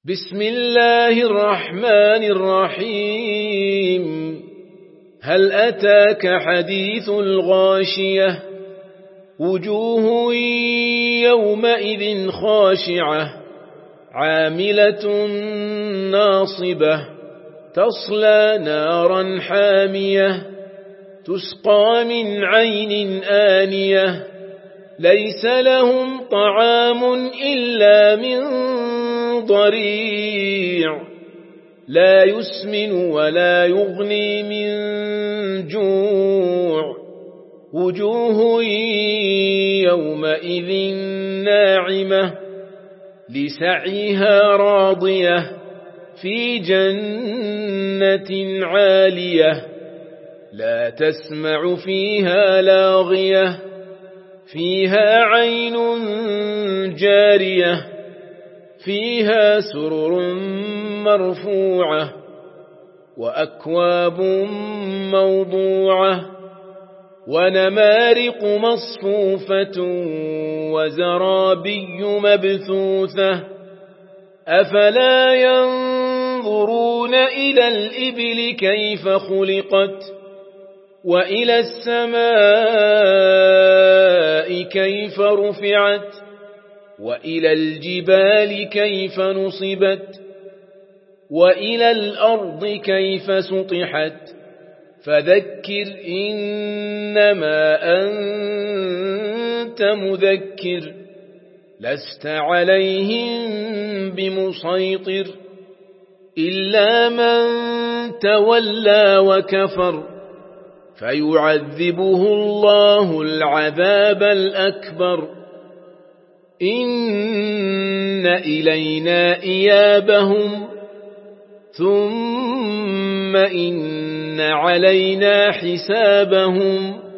بسم الله الرحمن الرحيم هل أتاك حديث الغاشية وجوه يومئذ خاشعة عاملة ناصبة تصلى نارا حامية تسقى من عين آنية ليس لهم طعام إلا من ضريع لا يسمن ولا يغني من جوع وجوه يومئذ ناعمة لسعيها راضية في جنة عالية لا تسمع فيها لاغية فيها عين جارية فيها سرر مرفوعة وأكواب موضوعة ونمارق مصفوفة وزرابي مبثوثة أفلا ينظرون إلى الإبل كيف خلقت وإلى السماء كيف رفعت وإلى الجبال كيف نصبت وإلى الأرض كيف سطحت فذكر إنما أنت مذكر لست عليهم بمسيطر إلا من تولى وكفر فيعذبه الله العذاب الأكبر إن إلينا إيابهم ثم إن علينا حسابهم